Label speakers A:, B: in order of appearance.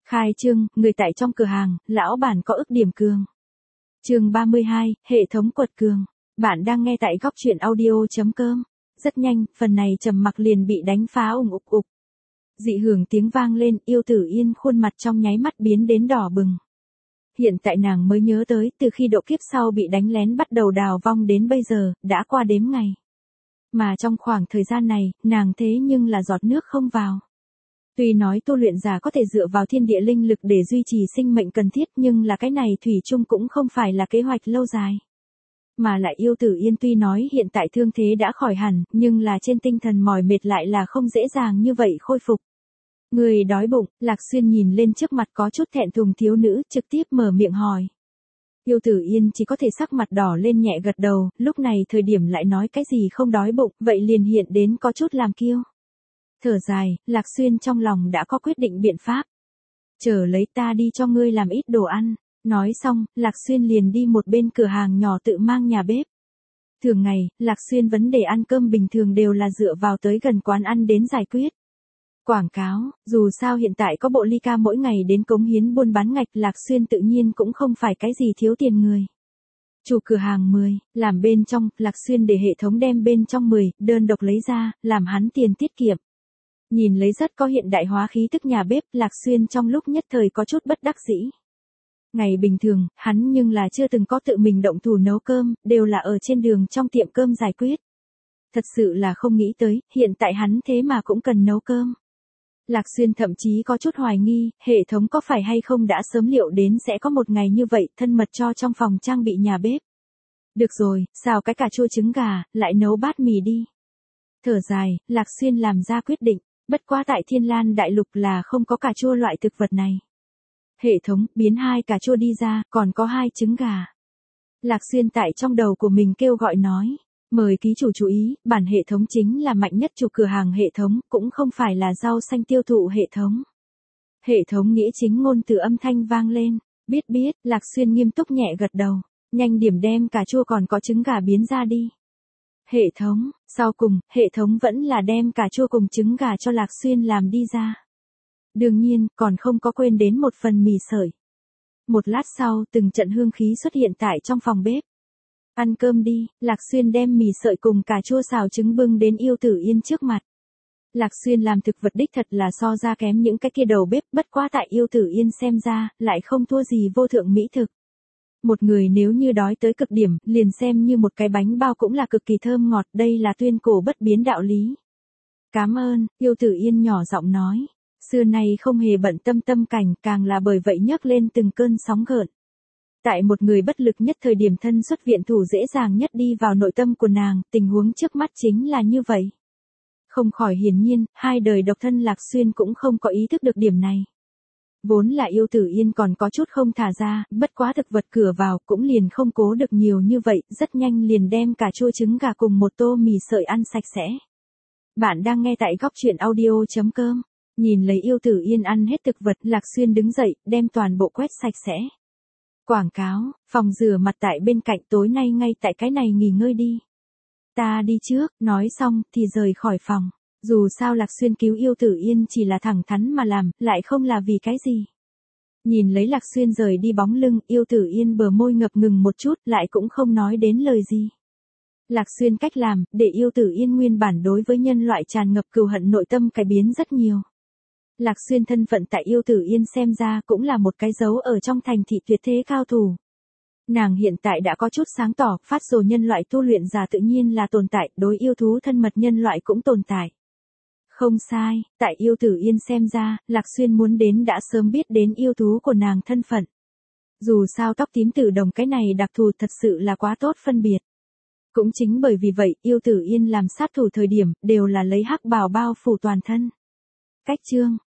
A: Khai trương, người tại trong cửa hàng, lão bản có ức điểm cường. Chương 32, hệ thống quật cường. Bạn đang nghe tại góc truyện audio.com. Rất nhanh, phần này trầm mặc liền bị đánh phá ùng ục ục. Dị hưởng tiếng vang lên, Yêu Tử Yên khuôn mặt trong nháy mắt biến đến đỏ bừng. Hiện tại nàng mới nhớ tới, từ khi độ kiếp sau bị đánh lén bắt đầu đào vong đến bây giờ, đã qua đếm ngày. Mà trong khoảng thời gian này, nàng thế nhưng là giọt nước không vào. Tuy nói tu luyện giả có thể dựa vào thiên địa linh lực để duy trì sinh mệnh cần thiết, nhưng là cái này thủy chung cũng không phải là kế hoạch lâu dài. Mà lại Yêu Tử Yên tuy nói hiện tại thương thế đã khỏi hẳn, nhưng là trên tinh thần mỏi mệt lại là không dễ dàng như vậy khôi phục. Người đói bụng, Lạc Xuyên nhìn lên trước mặt có chút thẹn thùng thiếu nữ, trực tiếp mở miệng hỏi. Yêu Tử Yên chỉ có thể sắc mặt đỏ lên nhẹ gật đầu, lúc này thời điểm lại nói cái gì không đói bụng, vậy liền hiện đến có chút làm kiêu. Thở dài, Lạc Xuyên trong lòng đã có quyết định biện pháp. Chờ lấy ta đi cho ngươi làm ít đồ ăn. Nói xong, Lạc Xuyên liền đi một bên cửa hàng nhỏ tự mang nhà bếp. Thường ngày, Lạc Xuyên vấn đề ăn cơm bình thường đều là dựa vào tới gần quán ăn đến giải quyết. Quảng cáo, dù sao hiện tại có bộ ly ca mỗi ngày đến cống hiến buôn bán ngạch, Lạc Xuyên tự nhiên cũng không phải cái gì thiếu tiền người. Chủ cửa hàng 10, làm bên trong, Lạc Xuyên để hệ thống đem bên trong 10, đơn độc lấy ra, làm hắn tiền tiết kiệm. Nhìn lấy rất có hiện đại hóa khí tức nhà bếp, Lạc Xuyên trong lúc nhất thời có chút bất đắc dĩ. Ngày bình thường, hắn nhưng là chưa từng có tự mình động thủ nấu cơm, đều là ở trên đường trong tiệm cơm giải quyết. Thật sự là không nghĩ tới, hiện tại hắn thế mà cũng cần nấu cơm. Lạc Xuyên thậm chí có chút hoài nghi, hệ thống có phải hay không đã sớm liệu đến sẽ có một ngày như vậy, thân mật cho trong phòng trang bị nhà bếp. Được rồi, xào cái cà chua trứng gà, lại nấu bát mì đi. Thở dài, Lạc Xuyên làm ra quyết định, bất quá tại Thiên Lan Đại Lục là không có cà chua loại thực vật này. Hệ thống, biến 2 cà chua đi ra, còn có 2 trứng gà. Lạc Xuyên tại trong đầu của mình kêu gọi nói. Mời ký chủ chú ý, bản hệ thống chính là mạnh nhất chủ cửa hàng hệ thống, cũng không phải là rau xanh tiêu thụ hệ thống. Hệ thống nghĩa chính ngôn từ âm thanh vang lên. Biết, Lạc Xuyên nghiêm túc nhẹ gật đầu. Nhanh điểm đem cà chua còn có trứng gà biến ra đi. Hệ thống, sau cùng, hệ thống vẫn là đem cà chua cùng trứng gà cho Lạc Xuyên làm đi ra. Đương nhiên, còn không có quên đến một phần mì sợi. Một lát sau, từng trận hương khí xuất hiện tại trong phòng bếp. Ăn cơm đi, Lạc Xuyên đem mì sợi cùng cà chua xào trứng bưng đến Yêu Tử Yên trước mặt. Lạc Xuyên làm thực vật đích thật là so ra kém những cái kia đầu bếp, bất quá tại Yêu Tử Yên xem ra, lại không thua gì vô thượng mỹ thực. Một người nếu như đói tới cực điểm, liền xem như một cái bánh bao cũng là cực kỳ thơm ngọt, đây là tuyên cổ bất biến đạo lý. Cảm ơn, Yêu Tử Yên nhỏ giọng nói. Xưa nay không hề bận tâm tâm cảnh, càng là bởi vậy nhấc lên từng cơn sóng gợn. Tại một người bất lực nhất thời điểm thân xuất viện thủ dễ dàng nhất đi vào nội tâm của nàng, tình huống trước mắt chính là như vậy. Không khỏi hiển nhiên, hai đời độc thân Lạc Xuyên cũng không có ý thức được điểm này. Vốn là Yêu Tử Yên còn có chút không thả ra, bất quá thực vật cửa vào cũng liền không cố được nhiều như vậy, rất nhanh liền đem cả chua trứng gà cùng một tô mì sợi ăn sạch sẽ. Bạn đang nghe tại góc truyện audio.com. Nhìn lấy Yêu Tử Yên ăn hết thực vật, Lạc Xuyên đứng dậy, đem toàn bộ quét sạch sẽ. Quảng cáo, phòng rửa mặt tại bên cạnh, tối nay ngay tại cái này nghỉ ngơi đi. Ta đi trước, nói xong, thì rời khỏi phòng. Dù sao Lạc Xuyên cứu Yêu Tử Yên chỉ là thẳng thắn mà làm, lại không là vì cái gì. Nhìn lấy Lạc Xuyên rời đi bóng lưng, Yêu Tử Yên bờ môi ngập ngừng một chút, lại cũng không nói đến lời gì. Lạc Xuyên cách làm, để Yêu Tử Yên nguyên bản đối với nhân loại tràn ngập cừu hận nội tâm cải biến rất nhiều. Lạc Xuyên thân phận tại Yêu Tử Yên xem ra cũng là một cái dấu ở trong thành thị tuyệt thế cao thủ. Nàng hiện tại đã có chút sáng tỏ, phát rồ nhân loại tu luyện giả tự nhiên là tồn tại, đối yêu thú thân mật nhân loại cũng tồn tại. Không sai, tại Yêu Tử Yên xem ra, Lạc Xuyên muốn đến đã sớm biết đến yêu thú của nàng thân phận. Dù sao tóc tím tử đồng cái này đặc thù thật sự là quá tốt phân biệt. Cũng chính bởi vì vậy, Yêu Tử Yên làm sát thủ thời điểm, đều là lấy hắc bào bao phủ toàn thân. Cách chương